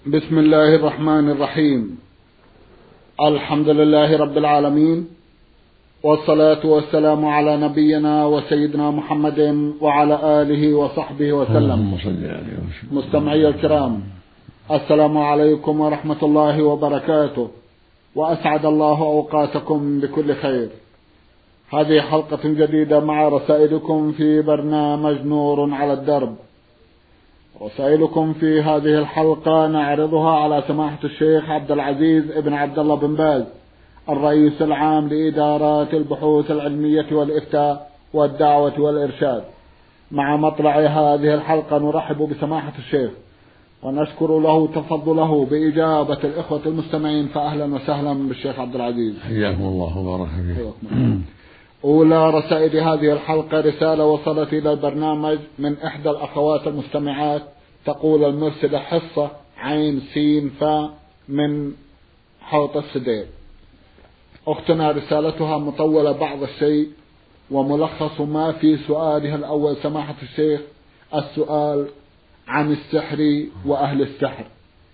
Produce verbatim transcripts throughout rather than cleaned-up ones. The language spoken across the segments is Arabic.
بسم الله الرحمن الرحيم. الحمد لله رب العالمين، والصلاة والسلام على نبينا وسيدنا محمد وعلى آله وصحبه وسلم. مستمعي الكرام، السلام عليكم ورحمة الله وبركاته، وأسعد الله أوقاتكم بكل خير. هذه حلقة جديدة مع رسائلكم في برنامج نور على الدرب. رسائلكم في هذه الحلقة نعرضها على سماحة الشيخ عبد العزيز ابن عبد الله بن باز، الرئيس العام لإدارات البحوث العلمية والإفتاء والدعوة والإرشاد. مع مطلع هذه الحلقة نرحب بسماحة الشيخ ونشكر له تفضله بإجابة الإخوة المستمعين، فأهلا وسهلا بالشيخ عبد العزيز. حياكم الله وبارك فيكم. أولى رسائل هذه الحلقة رسالة وصلت إلى البرنامج من إحدى الأخوات المستمعات، تقول المرسلة حصة عين سين فا من حوط السدير. أختنا رسالتها مطولة بعض الشيء، وملخص ما في سؤالها الأول سماحة الشيخ السؤال عن السحر وأهل السحر،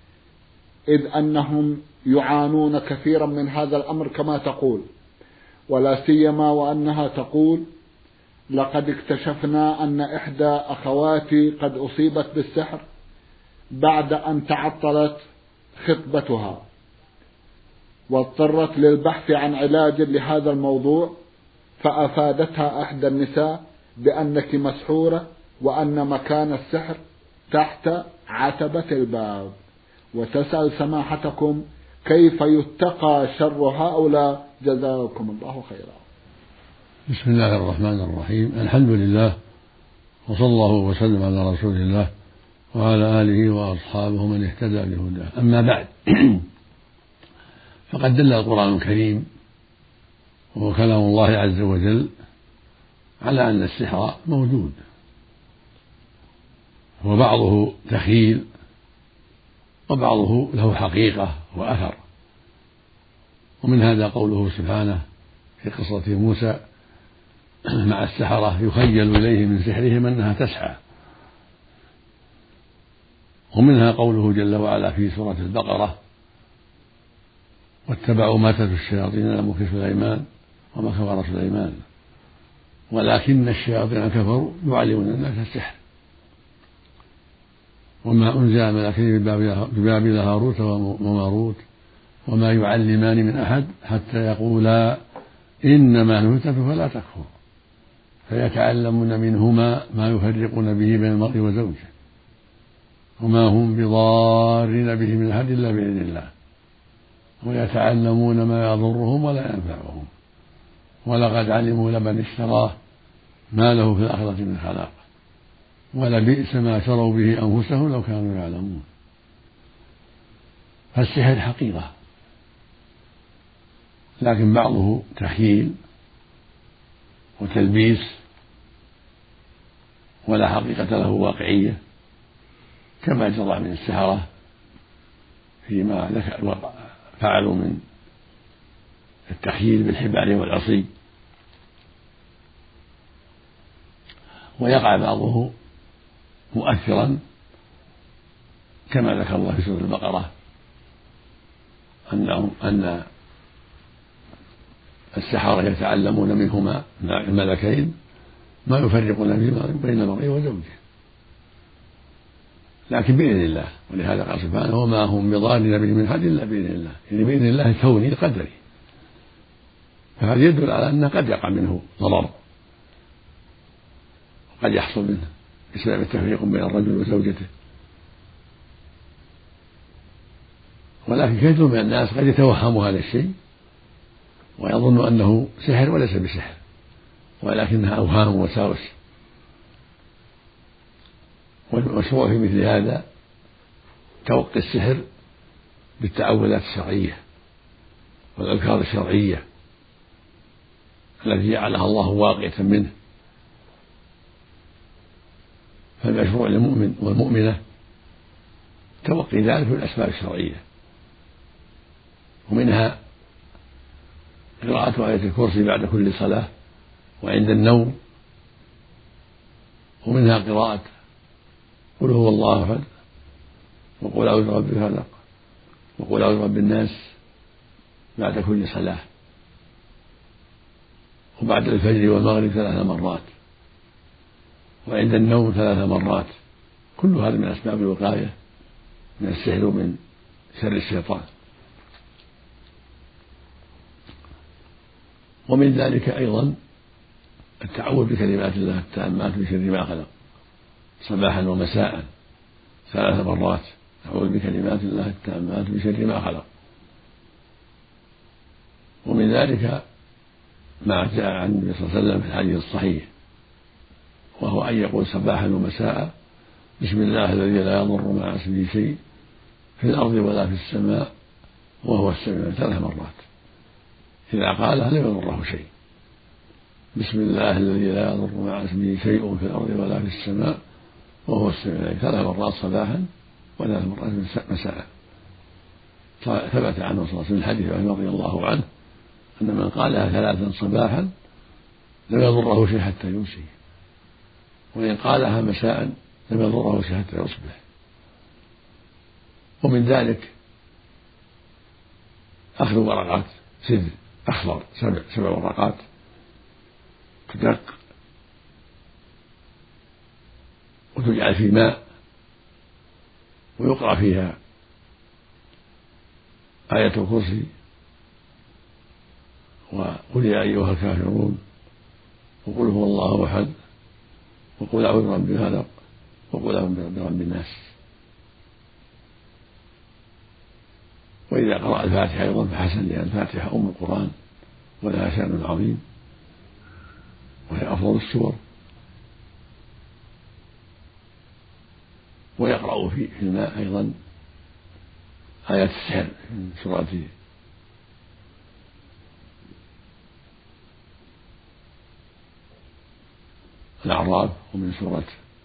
إذ أنهم يعانون كثيرا من هذا الأمر كما تقول، ولا سيما وأنها تقول: لقد اكتشفنا أن إحدى أخواتي قد أصيبت بالسحر بعد أن تعطلت خطبتها، واضطرت للبحث عن علاج لهذا الموضوع، فأفادتها إحدى النساء بأنك مسحورة، وأن مكان السحر تحت عتبة الباب، وتسأل سماحتكم كيف يتقى شر هؤلاء، جزاكم الله خيرا. بسم الله الرحمن الرحيم. الحمد لله، وصلى الله وسلم على رسول الله وعلى آله وأصحابه من اهتدى بهداه. أما بعد، فقد دل القرآن الكريم وهو كلام الله عز وجل على أن السحر موجود، وبعضه تخيل وبعضه له حقيقة وأثر. ومن هذا قوله سبحانه في قصة موسى مع السحرة: يخيل إليه من سحرهم أنها تسعى. ومنها قوله جل وعلا في سورة البقرة: واتبعوا ما تتلو الشياطين على ملك سليمان وما كفر سليمان ولكن الشياطين كفروا يعلمون الناس السحر وما أنزل ملكين ببابل هاروت وماروت وما يعلمان من أحد حتى يقولا إنما نحن فتنة فلا تكفر فيتعلمون منهما ما يفرقون به بين المرء وزوجه وما هم بضارين به من أحد إلا بإذن الله ويتعلمون ما يضرهم ولا ينفعهم ولقد علموا لمن اشتراه ما له في الآخرة من خلاق ولبئس ما شروا به أنفسهم لو كانوا يعلمون. فالسحر حقيقة، لكن بعضه تخييل وتلبيس ولا حقيقة له واقعية، كما جرى من السحرة فيما فعلوا من التخييل بالحبال والعصي. ويقع بعضه مؤثرا كما ذكر الله في سورة البقرة أن أن السحرة يتعلمون منهما الملكين ما يفرقون بين المرء وزوجه، لكن بإذن الله. ولهذا قال سبحانه: وما هم بضارين به من أحد إلا بإذن الله، يعني بإذن الله كوني قدري. فهذا يدل على أنه قد يقع منه ضرر، قد يحصل منه بسبب التفريق بين الرجل وزوجته. ولكن كثير من الناس قد يتوهم هذا الشيء ويظن أنه سحر وليس بسحر، ولكنها أوهام ووساوس. والمشروع في مثل هذا توقي السحر بالتعوذات الشرعية والأذكار الشرعية التي جعلها الله واقية منه. فالمشروع للمؤمن والمؤمنة توقي ذلك بالأسباب الشرعية، ومنها قراءة آية الكرسي بعد كل صلاة وعند النوم، ومنها قراءة قل هو الله أحد وقل أعوذ برب الفلق، وقل أعوذ برب الناس بعد كل صلاة، وبعد الفجر والمغرب ثلاث مرات، وعند النوم ثلاث مرات. كل هذا من أسباب الوقاية من السحر ومن شر الشيطان. ومن ذلك أيضا التعوذ بكلمات الله التامات من شر ما خلق صباحا ومساء ثلاث مرات. أعوذ بكلمات الله التامات من شر ما خلق. ومن ذلك ما جاء عن النبي صلى الله عليه وسلم في الحديث الصحيح، وهو أن يقول صباحا ومساء بسم الله الذي لا يضر مع اسمه شيء في الأرض ولا في السماء وهو السميع ثلاث مرات. إذا قالها لم يضره شيء. بسم الله الذي لا يضر مع اسمه شيء في الأرض ولا في السماء وهو السميع ثلاث مرات صباحا وثلاث مرات مساء. ثبت عنه صلى الله عليه وسلم الحديث عنه رضي الله عنه أن من قالها ثلاثا صباحا لم يضره شيء حتى يمسي، وإن قالها مساء لم يضره شيء حتى يصبح. ومن ذلك أخذ ورقات سدر أخضر سبع سبع ورقات تدق وتجعل في ماء ويقرأ فيها آية الكرسي وقل يا أيها الكافرون وقل هو الله أحد وقل أعوذ برب الفلق وقل أعوذ برب الناس. وإذا قرأ الفاتحة أيضا فحسن، لأن الفاتحة أم القرآن ولها شأن عظيم وهي أفضل السور. ويقرأ في الماء أيضا آيات السحر من سورة الأعراف ومن سورة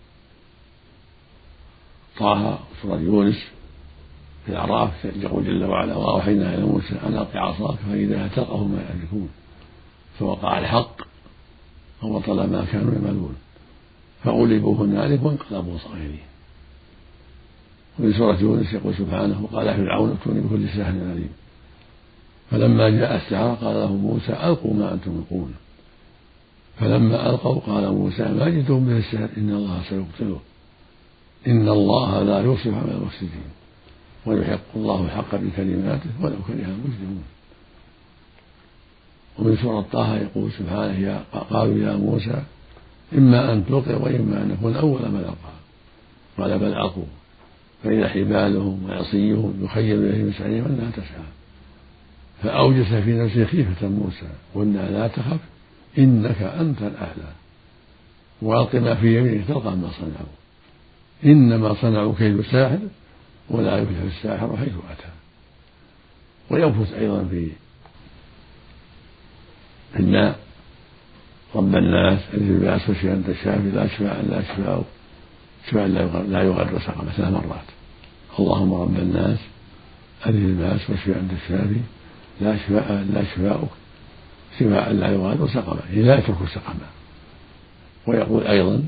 طه وسورة يونس. في الأعراف يقول جل وعلا وأوحينا إلى موسى أن ألق عصاك فإذا تلقف ما يأفكون فوقع الحق وبطل ما كانوا يعملون فغلبوا هنالك وانقلبوا صاغرين. وفي سورة يونس يقول سبحانه وقال فرعون ائتوني بكل ساحر عليم فلما جاء السحرة قال لهم موسى ألقوا ما أنتم ملقون فلما ألقوا قال موسى ما جئتم به السحر إن الله سيبطله إن الله لا يصلح عمل المفسدين ويحق الله الحق بكلماته ولو كره المجرمون. ومن سورة طه يقول سبحانه يا قالوا يا موسى إما أن تلقي وإما أن نكون أول من ألقى قال بل ألقوا فإذا حبالهم وعصيهم يخيل إليه من سعيهم أنها تسعى فأوجس في نفسه خيفة موسى قلنا لا تخف إنك أنت الأعلى وألق ما في يمينك تلقى ما صنعوا إنما صنعوا كيد ساحر ولا يفلح الساحر حيث أتى. وينفث أيضا في الماء رب الناس أذهب البأس واشفي أنت الشافي لا شفاء لا شفاء شفاء لا يغادر سقما ثلاث مرات. اللهم رب الناس أذهب البأس واشفي أنت الشافي لا شفاء لا شفاؤك شفاء لا يغادر سقما لا يترك سقما. ويقول أيضا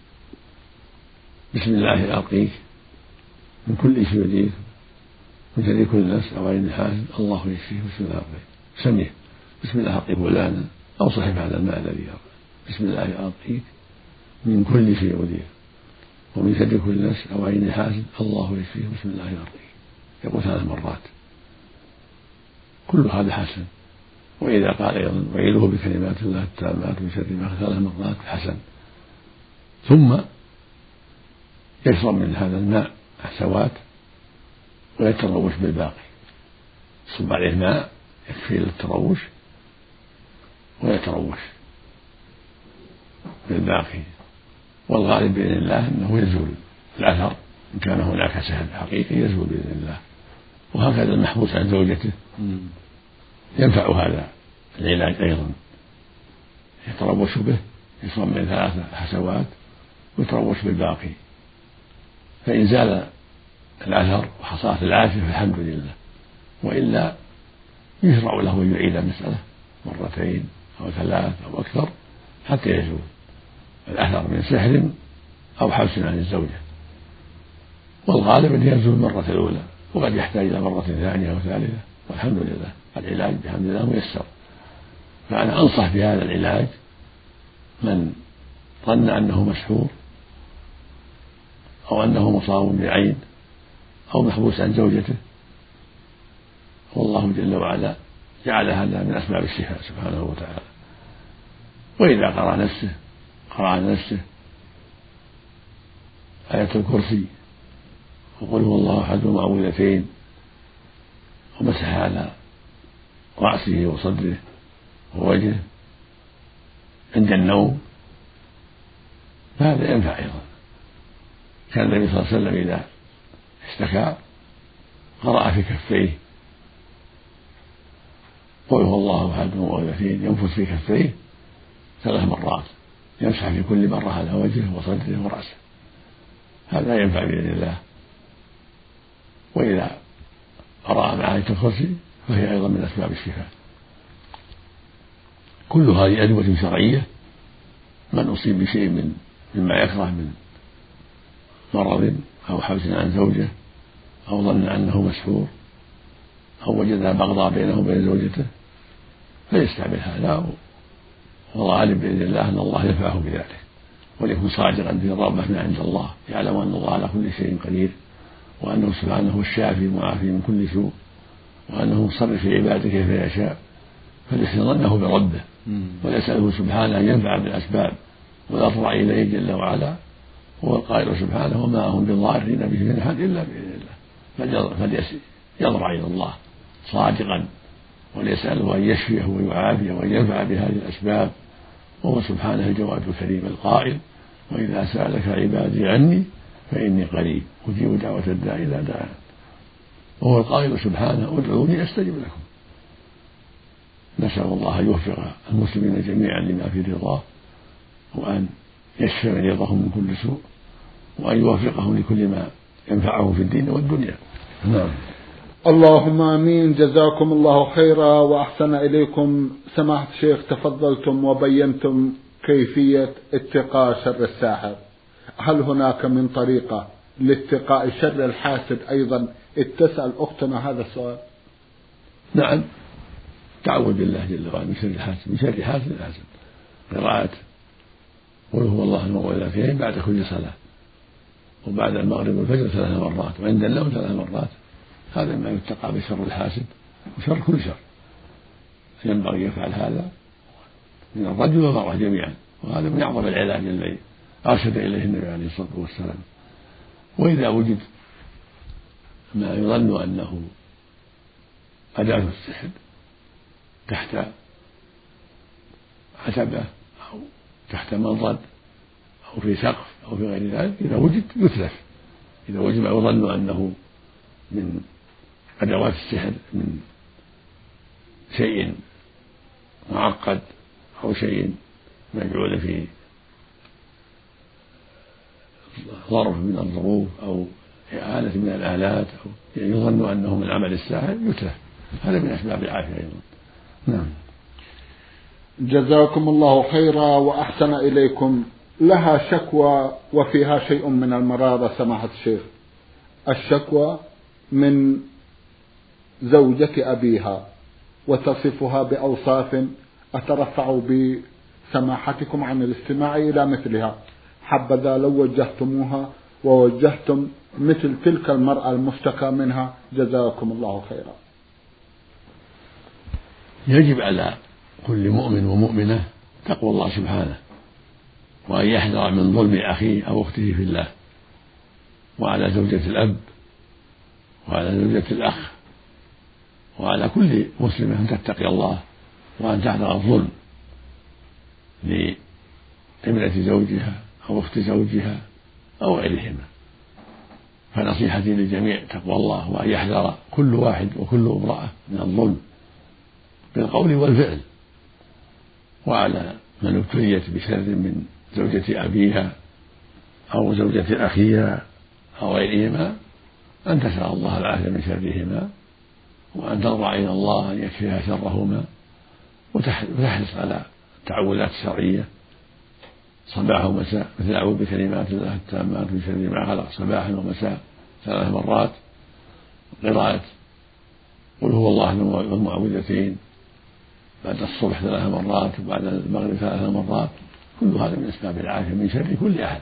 بسم الله أرقيك من كل شيء يؤذيك من شر كل نفس أو عين حاسد الله يشفيه بسم الله أرقيك. سميه بسم الله أرقيك فلانا أو صحب هذا الماء الذي يرقى بسم الله أرقيك من كل شيء يؤذيك ومن شر كل نفس أو عين حاسد الله يشفيه بسم الله أرقيك. يقول ثلاث مرات. كل هذا حسن. وإذا قال أيضا وعيده بكلمات الله التامات من شر ما ثلاث مرات حسن. ثم يشرب من هذا الماء حسوات ويتروش بالباقي يصب عليه ماء يكفي للتروش ويتروش بالباقي. والغالب بإذن الله أنه يزول الأثر إن كان هناك سحر حقيقي يزول بإذن الله. وهكذا المحبوس عن زوجته ينفع هذا العلاج أيضا يتروش به يصب من ثلاثة حسوات ويتروش بالباقي فإن زال الأثر وحصلت العافية فالحمد لله. وإلا يشرع له أن يعيد المسألة مرتين أو ثلاث أو أكثر حتى يزول الأثر من سحر أو حبس عن الزوجة. والغالب أن يزول المرة الأولى، وقد يحتاج إلى مرة ثانية وثالثة، والحمد لله العلاج بحمد الله ميسر. فأنا أنصح بهذا العلاج من ظن أنه مسحور أو أنه مصاب بعين أو محبوس عن زوجته، والله جل وعلا جعل هذا من أسباب الشفاء سبحانه وتعالى. وإذا قرأ نفسه قرأ على نفسه آية الكرسي وقل هو الله أحد ومعوذتين ومسح على رأسه وصدره ووجهه عند النوم، فهذا ينفع أيضا. كان النبي صلى الله عليه وسلم إذا اشتكى قرأ في كفيه قل هو الله أحد ومعوذتين، ينفث في كفيه ثلاث مرات، يمسح في كل مرة على وجهه وصدره ورأسه، هذا ينفع بإذن الله. وإذا قرأ مع آية الكرسي فهي أيضا من أسباب الشفاء. كل هذه أدوية شرعية. من أصيب بشيء من مما يكره من مرض أو حبس عن زوجه أو ظن أنه مسحور أو وجد بغضاء بينه وبين زوجته فيستعمل هذا، والغالب بإذن الله أن الله ينفعه بذلك، وليكن صادقا في الرغبة من عند الله، يعلم أن الله على كل شيء قدير، وأنه سبحانه هو الشافي المعافي من كل سوء، وأنه مصرف في عباده كيف يشاء، فليحسن ظنه بربه ويسأله سبحانه أن ينفع بالأسباب ويضرع إليه جل وعلا. هو القائل سبحانه وما هم بضارين به من أحد إلا بإذن الله، فليضرع إلى الله صادقا وليسأله أن يشفيه ويعافيه وأن ينفع بهذه الأسباب، وهو سبحانه الجواد الكريم القائل وإذا سألك عبادي عني فإني قريب أجيب دعوة الداع إذا دعان، وهو القائل سبحانه ادعوني أستجب لكم. نسأل الله أن يوفق المسلمين جميعا لما في رضاه، وأن يشفي مريضهم من كل سوء، وأن يوفقهم لكل ما ينفعه في الدين والدنيا. نعم. اللهم آمين. جزاكم الله خيرا وأحسن إليكم. سماحة الشيخ، تفضلتم وبينتم كيفية اتقاء شر الساحر، هل هناك من طريقة لاتقاء شر الحاسد أيضا؟ اتسأل أختنا هذا السؤال. نعم، تعوذ بالله جل وعلا من شر الحاسد، من شر حاسد الحاسد، قراءة قل هو الله المعوذتين بعد كل صلاة، وبعد المغرب والفجر ثلاث مرات، وعند النوم ثلاث مرات، هذا ما يتقى بشر الحاسد وشر كل شر. ينبغي يفعل هذا من الرجل والمرأة جميعا، وهذا من أعظم العلاج الذي أرشد إليه النبي عليه الصلاة والسلام. وإذا وجد ما يظن أنه أداة السحر تحت عتبة أو تحت منضد أو في سقف أو في غير ذلك، إذا وجد يتلف. إذا وجد ما يظن أنه من أدوات السحر من شيء معقد أو شيء مجعول في ظرف من الظروف أو آلة من الآلات أو يظن أنه من عمل الساحر يتلف، هذا من أسباب العافية أيضا. نعم. جزاكم الله خيرا وأحسن إليكم. لها شكوى وفيها شيء من المرارة سماحة الشيخ. الشكوى من زوجة أبيها وتصفها بأوصاف أترفع بسماحتكم عن الاستماع إلى مثلها، حبذا لو وجهتموها ووجهتم مثل تلك المرأة المشتكى منها، جزاكم الله خيرا. يجب على كل مؤمن ومؤمنة تقوى الله سبحانه، وأن يحذر من ظلم أخيه أو أخته في الله، وعلى زوجة الأب وعلى زوجة الأخ وعلى كل مسلمة أن تتقي الله وأن تحذر الظلم لابنة زوجها أو أخت زوجها أو غيرهما. فنصيحتي للجميع تقوى الله، وأن يحذر كل واحد وكل امرأة من الظلم بالقول والفعل. وعلى من ابتليت بشر من زوجة أبيها أو زوجة أخيها أو غيرهما أن تسأل الله العافية من شرهما، وأن تضرع إلى الله أن يكفيها شرهما، وتحرص على التعوذات الشرعية صباح ومساء، مثل أعوذ بكلمات الله التامات من شر ما خلق صباحا ومساء، ثلاث مرات، قراءة قل هو الله والمعوذتين بعد الصبح ثلاث مرات وبعد المغرب ثلاث مرات، كل هذا من أسباب العافية من شر كل أحد.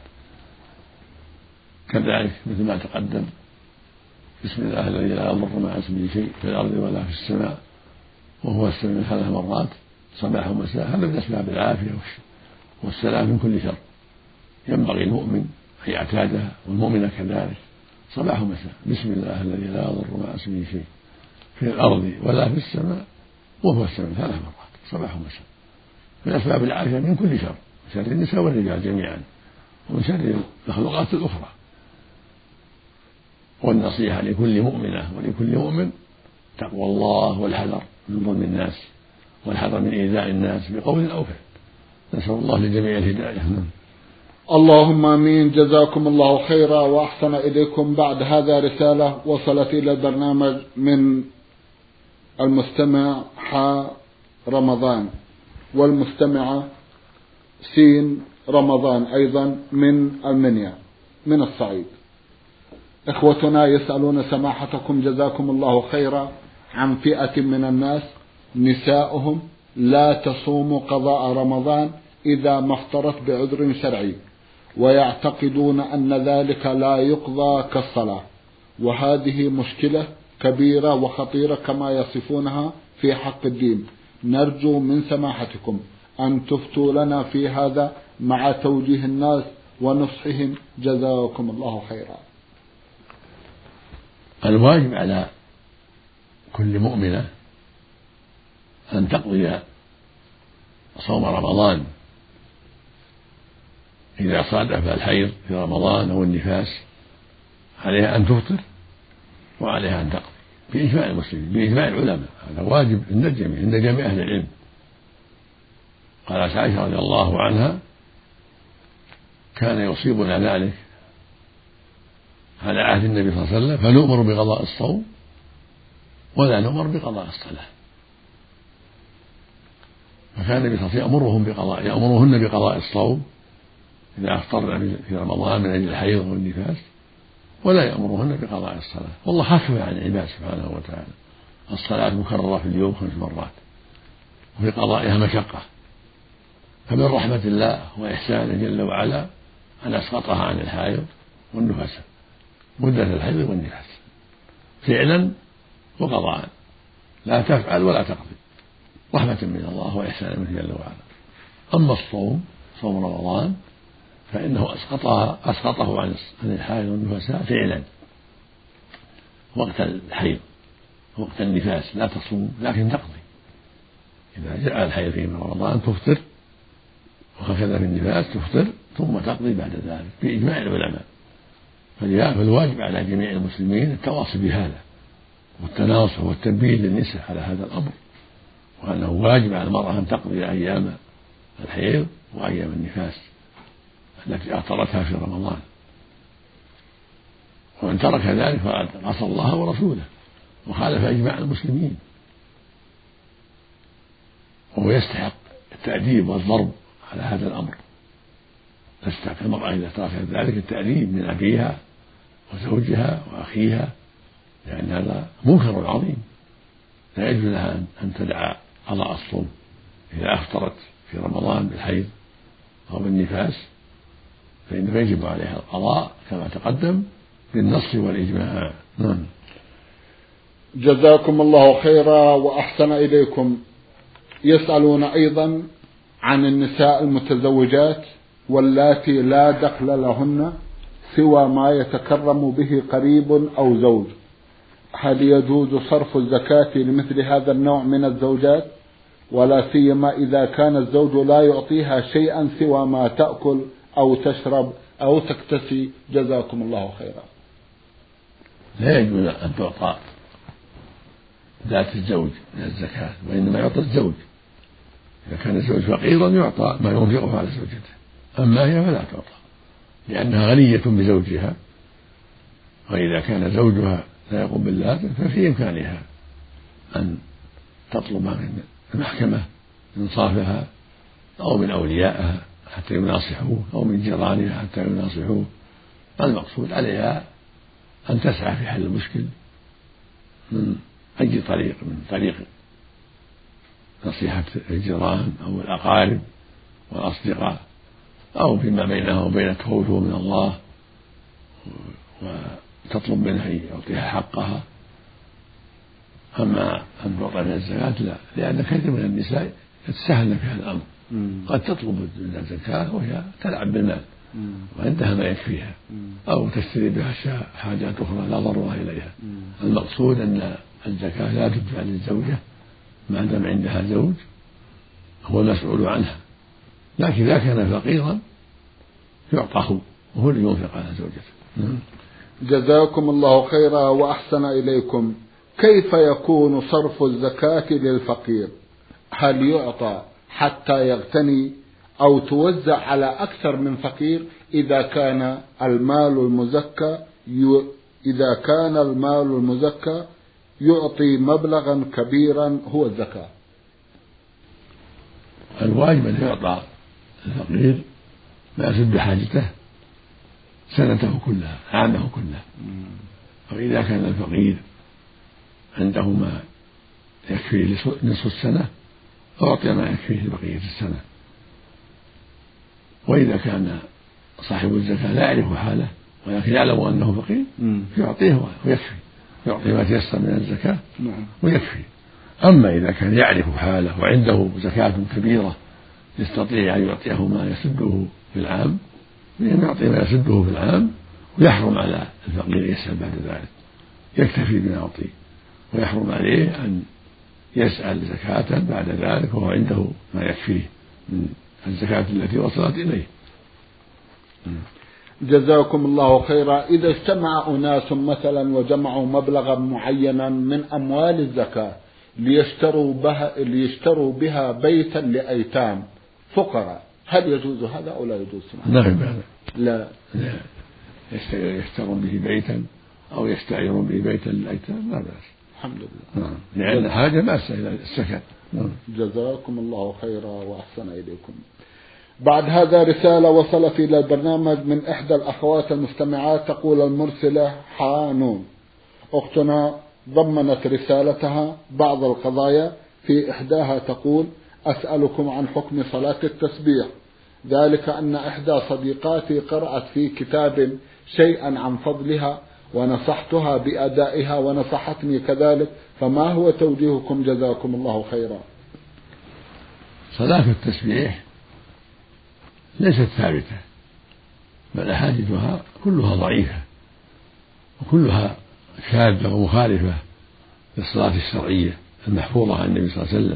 كذلك مثل ما تقدم بسم الله الذي لا يضر مع اسمه شيء في الأرض ولا في السماء وهو السميع ثلاث مرات صباح ومساء، هذا من أسباب العافية والسلام من كل شر. ينبغي المؤمن أن يعتادها والمؤمنة كذلك صباح ومساء، بسم الله الذي لا يضر مع اسمه شيء في الأرض ولا في السماء وهو السميع ثلاث مرات صباح ومساء، من أسباب العافية من كل شر، من شر النساء والرجال جميعا ومن شر المخلوقات الأخرى. والنصيحة لكل مؤمنة ولكل مؤمن تقوى الله والحذر من ظلم الناس والحذر من إيذاء الناس بقول أو فعل. نسأل الله لجميع الهداية. اللهم آمين. جزاكم الله خيرا وأحسن إليكم. بعد هذا رسالة وصلت إلى البرنامج من المستمع ح رمضان والمستمعة سين رمضان أيضا من المنيا من الصعيد. إخوتنا يسألون سماحتكم جزاكم الله خيرا عن فئة من الناس نساؤهم لا تصوم قضاء رمضان إذا ما افطرت بعذر شرعي، ويعتقدون أن ذلك لا يقضى كالصلاة، وهذه مشكلة كبيرة وخطيرة كما يصفونها في حق الدين. نرجو من سماحتكم أن تفتوا لنا في هذا مع توجيه الناس ونصحهم جزاكم الله خيرا. الواجب على كل مؤمنة أن تقضي صوم رمضان إذا صادف الحيض في رمضان أو النفاس، عليها أن تفطر وعليها أن تقضي بإجماع المسلمين بإجماع العلماء، هذا واجب عند الجميع عند جميع أهل العلم. قالت عائشة رضي الله عنها كان يصيبنا ذلك على عهد النبي صلى الله عليه وسلم فنؤمر بقضاء الصوم ولا نؤمر بقضاء الصلاة، فكان النبي صلى الله عليه وسلم يأمرهم بقضاء يأمرهن بقضاء الصوم إذا أفطرن في رمضان من أجل الحيض والنفاس، ولا يأمرهن بقضاء الصلاة. والله خفف عن العباد سبحانه وتعالى، الصلاة مكررة في اليوم خمس مرات وفي قضائها مشقة، فمن رحمة الله وإحسانه جل وعلا أن أسقطها عن الحائض والنفاس مدة الحيض والنفاس فعلا وقضاء، لا تفعل ولا تقضي، رحمة من الله وإحسان منه جل وعلا. أما الصوم صوم رمضان فإنه أسقطها أسقطه عن الحائض والنفساء فعلا وقت الحيض وقت النفاس لا تصوم لكن تقضي. إذا جاء الحيض في رمضان تفطر، وهكذا في النفاس تفطر ثم تقضي بعد ذلك بإجماع العلماء. فالواجب على جميع المسلمين التواصي بهذا والتناصح والتنبيه للنساء على هذا الأمر، وأنه واجب على المرأة أن تقضي أيام الحيض وأيام النفاس التي أفطرتها في رمضان، ومن ترك ذلك فقد عصى الله ورسوله وخالف إجماع المسلمين، وهو يستحق التأديب والضرب على هذا الأمر. تستحق المرأة إذا تركت ذلك التأديب من أبيها وزوجها وأخيها، لأن هذا منكر عظيم، لا يجوز لها أن تدع قضاء الصوم إذا أفطرت في رمضان بالحيض أو بالنفاس، فإنه يجب عليها القضاء كما تقدم بالنص والإجماع. نعم. جزاكم الله خيرا وأحسن إليكم. يسألون أيضا عن النساء المتزوجات واللاتي لا دخل لهن سوى ما يتكرم به قريب أو زوج، هل يجوز صرف الزكاة لمثل هذا النوع من الزوجات، ولا سيما إذا كان الزوج لا يعطيها شيئا سوى ما تأكل أو تشرب أو تكتسي؟ جزاكم الله خيرا. لا يجوز أن تعطى ذات الزوج من الزكاة، وإنما يعطى الزوج. إذا كان الزوج فقيرا يعطى ما ينفقه على زوجته، أما هي فلا تعطى لأنها غنية بزوجها، وإذا كان زوجها لا يقوم باللازم ففي إمكانها أن تطلب من المحكمة إنصافها أو من أوليائها حتى يناصحوه أو من جيرانها حتى يناصحوه. المقصود عليها أن تسعى في حل المشكل من أي طريق، من طريق نصيحة الجيران أو الأقارب والأصدقاء، أو فيما بينها وبينك خوفه من الله وتطلب منها أن يعطيها حقها. أما أن تعطى من الزكاة لا، لأن كثير من النساء يتساهلن في هذا الأمر، قد تطلب الزكاة وهي تلعب بالمال وعندها ما يكفيها، أو تشتري بها حاجات أخرى لا ضرورة إليها. المقصود أن الزكاة لا تدفع للزوجة ما دام عندها زوج هو المسؤول عنها، لكن إذا كان فقيرا يعطاه وهو اللي ينفق على زوجته. جزاكم الله خيرا وأحسن إليكم. كيف يكون صرف الزكاة للفقير؟ هل يعطى حتى يغتني أو توزع على أكثر من فقير إذا كان المال المزكى إذا كان المال المزكى يعطي مبلغا كبيرا هو الزكاة؟ الواجب أن يعطى الفقير ما يسد حاجته سنته كلها، عامه كلها. وإذا كان الفقير عنده ما يكفيه نصف السنة أعطي ما يكفيه بقية السنة. وإذا كان صاحب الزكاة لا يعرف حاله ولكن يعلم أنه فقير يعطيه ويكفي، يعطي ما تيسر من الزكاة ويكفي. أما إذا كان يعرف حاله وعنده زكاة كبيرة يستطيع أن يعطيه ما يسده في العام، يعطي ما يسده في العام ويحرم على الفقير يسأل بعد ذلك، يكتفي بما يعطيه، ويحرم عليه أن يسأل زكاة بعد ذلك وهو عنده ما يكفيه من الزكاة التي وصلت إليه. جزاكم الله خيرا. إذا اجتمع أناس مثلا وجمعوا مبلغا معينا من أموال الزكاة ليشتروا بها, ليشتروا بها بيتا لأيتام فقراء، هل يجوز هذا أو لا يجوز؟ نعم. لا لا يشترون به بيتا أو يستعيرون به بيتا للأيتام لا بأس. الحمد لله. نعم. لأن حاجة ماسة إلى السكن. نعم. جزاكم الله خيرا وأحسن إليكم. بعد هذا رسالة وصلت إلى البرنامج من إحدى الأخوات المستمعات، تقول المرسلة حانون. أختنا ضمنت رسالتها بعض القضايا، في إحداها تقول: أسألكم عن حكم صلاة التسبيح، ذلك أن إحدى صديقاتي قرأت في كتاب شيئا عن فضلها ونصحتها بأدائها ونصحتني كذلك، فما هو توجيهكم جزاكم الله خيرا؟ صلاة التسبيح ليست ثابتة، بل أحاديثها كلها ضعيفة وكلها شاذة ومخالفة للصلاة الشرعية المحفوظة عن النبي صلى الله عليه وسلم.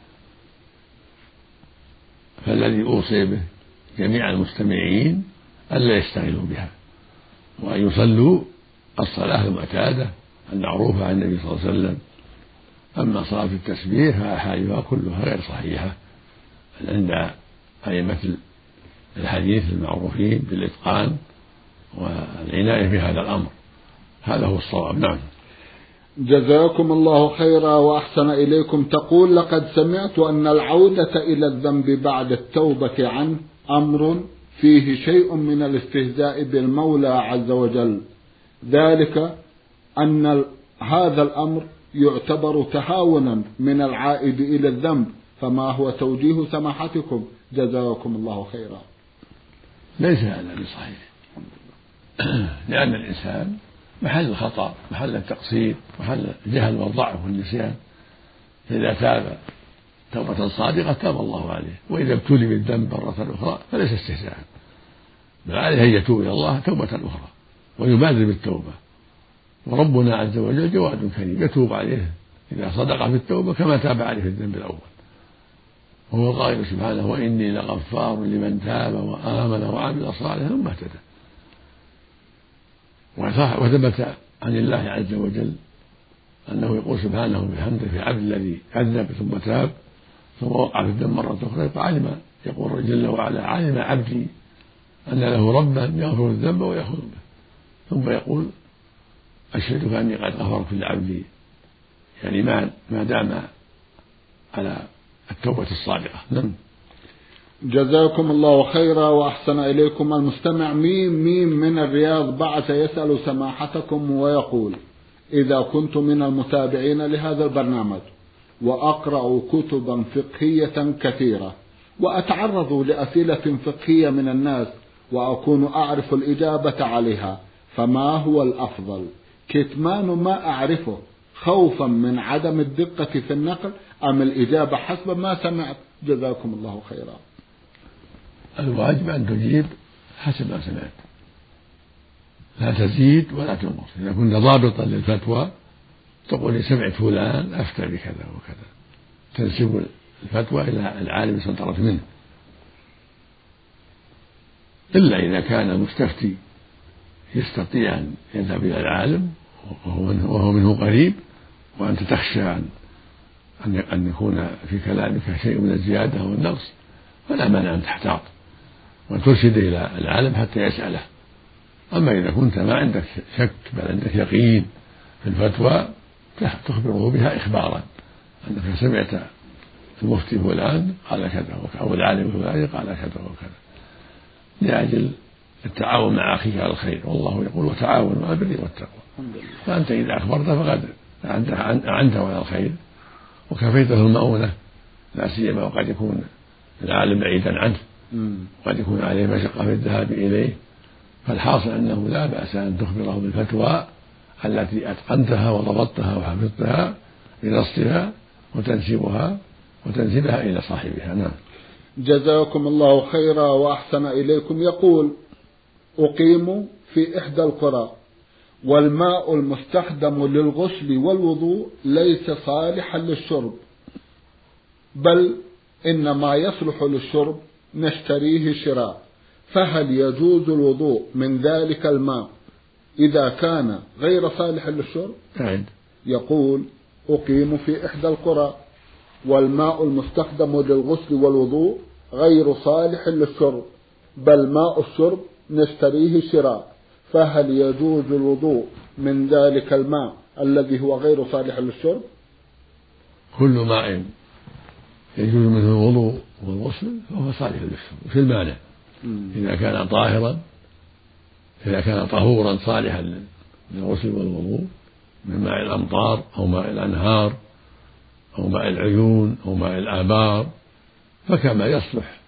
فالذي أوصي به جميع المستمعين ألا يشتغلوا بها وأن يصلوا الصلاة المعتادة المعروفة عن النبي صلى الله عليه وسلم. أما صلاة التسبيح فأحاديثها كلها غير صحيحة عند أئمة الحديث المعروفين بالإتقان والعناية بهذا الأمر. هذا هو الصواب. نعم. جزاكم الله خيرا وأحسن إليكم. تقول: لقد سمعت أن العودة إلى الذنب بعد التوبة عنه أمر فيه شيء من الاستهزاء بالمولى عز وجل، ذلك أن هذا الأمر يعتبر تهاونا من العائد إلى الذنب، فما هو توجيه سماحتكم جزاكم الله خيرا؟ ليس هذا بصحيح، لأن الإنسان محل الخطأ، محل التقصير، محل الجهل والضعف والنسيان، فإذا تاب توبة صادقة تاب الله عليه، وإذا ابتلي بالذنب مرة أخرى فليس استهزاء، بل عليه أن يتوب إلى الله توبة أخرى ويبادر بالتوبة. وربنا عز وجل جواد كريم يتوب عليه إذا صدق في التوبة كما تاب عليه في الذنب الأول. وهو القائل سبحانه: وإني لغفار لمن تاب وآمن وعمل صالحا ثم اهتدى. وثبت عن الله عز وجل أنه يقول سبحانه بحمده في عبد الذي كذب ثم تاب ثم وقع في الذنب مرة أخرى، فعلم، يقول جل وعلا: علم عبدي أن له ربا يغفر الذنب ويأخذ به، ثم يقول: أشهدك أني قد غفرت لعبدي، يعني ما ما دام على التوبة الصادقة. نعم. جزاكم الله خيرا وأحسن إليكم. المستمع ميم ميم من الرياض بعث يسأل سماحتكم ويقول: إذا كنت من المتابعين لهذا البرنامج وأقرأ كتبا فقهية كثيرة وأتعرض لأسئلة فقهية من الناس وأكون أعرف الإجابة عليها، فما هو الأفضل؟ كتمان ما أعرفه خوفا من عدم الدقة في النقل أم الإجابة حسب ما سمعت؟ جزاكم الله خيرا. الواجب أن تجيب حسب ما سمعت، لا تزيد ولا تنقص. إذا كنت ضابطا للفتوى تقول سمعت فلان أفتى بكذا وكذا، تنسب الفتوى إلى العالم الذي صدرت منه، إلا إذا كان المستفتي يستطيع أن يذهب إلى العالم وهو منه قريب وأنت تخشى أن يكون في كلامك شيء من الزيادة والنقص، فلا مانع أن تحتاط وأن ترشد إلى العالم حتى يسأله. أما إذا كنت ما عندك شك بل عندك يقين في الفتوى تخبره بها إخبارا أنك سمعت المفتي فلان قال كذا أو العالم فلان قال كذا وكذا، لأجل التعاون مع أخيك على الخير، والله يقول: وتعاونوا على البر والتقوى. فأنت إذا أخبرت فقد أعنته على الخير وكفيته المؤونة، لا سيما وقد يكون العالم بعيدا عنه وقد يكون عليه مشقة في الذهاب إليه، فالحاصل أنه لا بأس أن تخبره بالفتوى التي أتقنتها وضبطتها وحفظتها بنصها وتنسبها وتنسبها إلى صاحبها. نعم. جزاكم الله خيرا وأحسن إليكم. يقول: أقيم في إحدى القرى والماء المستخدم للغسل والوضوء ليس صالحا للشرب، بل إنما يصلح للشرب نشتريه شراء، فهل يجوز الوضوء من ذلك الماء إذا كان غير صالح للشرب؟ أعد. يقول: أقيم في إحدى القرى والماء المستخدم للغسل والوضوء غير صالح للشرب، بل ماء الشرب نشتريه شراء، فهل يجوز الوضوء من ذلك الماء الذي هو غير صالح للشرب؟ كل ماء يجوز منه الوضوء والغسل فهو صالح للشرب في المانع إذا كان طاهرا، إذا كان طهورا صالحا للغسل والوضوء من ماء الأمطار أو ماء الأنهار أو ماء العيون أو ماء الآبار، فكما يصلح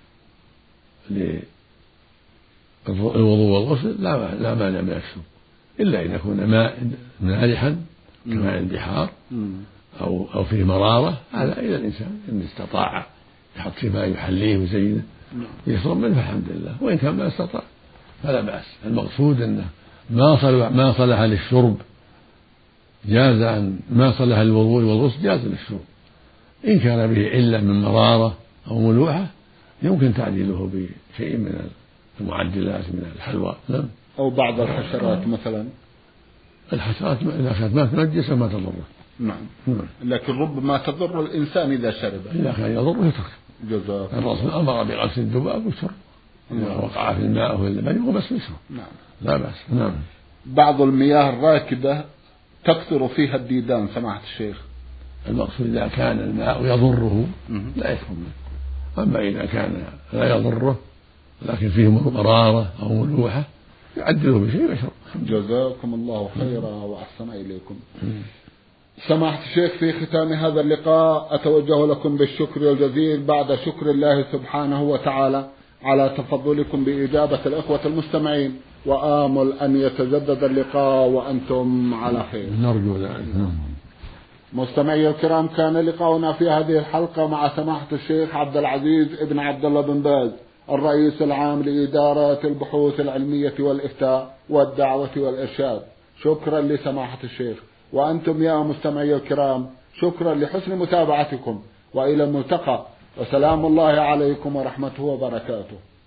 للوضوء والغسل لا لا مانع من الشرب، إلا إذا كان ماء مالحا كماء البحار أو أو فيه مرارة، هذا إلى الإنسان إن استطاع يحط فيه ماء يحليه ويزينه ويشرب منه فالحمد لله، وإن كان ما استطاع فلا بأس. المقصود أنه ما صلح ما صلح للشرب جاز، أن ما صلح للوضوء والغسل جاز للشرب، إن كان به علة من مرارة أو ملوحة يمكن تعديله بشيء من المعدلات من الحلوى. نعم. أو بعض الحشرات مثلا. الحشرات إذا كانت ما تنجس ما تضره. نعم. لكن ربما تضر الإنسان إذا شرب. إذا كان يضره يترك. جزاك. الرسول أمر بغسل الذباب والشرب إذا وقع في الماء أو اللبن وبس يشرب. نعم. لا بأس. نعم. بعض المياه الراكدة تكثر فيها الديدان سماحة الشيخ. المقصود إذا كان الماء يضره لا يشرب منه، أما إذا كان لا يضره لكن فيه مرارة أو ملوحة يعدله بشيء ويشرب. جزاكم الله خيرا وأحسن إليكم. سماحة الشيخ، في ختام هذا اللقاء أتوجه لكم بالشكر الجزيل بعد شكر الله سبحانه وتعالى على تفضلكم بإجابة الإخوة المستمعين، وآمل أن يتجدد اللقاء وأنتم على خير. نرجو ذلك. مستمعي الكرام، كان لقاؤنا في هذه الحلقة مع سماحة الشيخ عبد العزيز ابن عبد الله بن باز الرئيس العام لإدارة البحوث العلمية والإفتاء والدعوة والإرشاد. شكرا لسماحة الشيخ، وأنتم يا مستمعي الكرام شكرا لحسن متابعتكم، وإلى الملتقى، وسلام الله عليكم ورحمته وبركاته.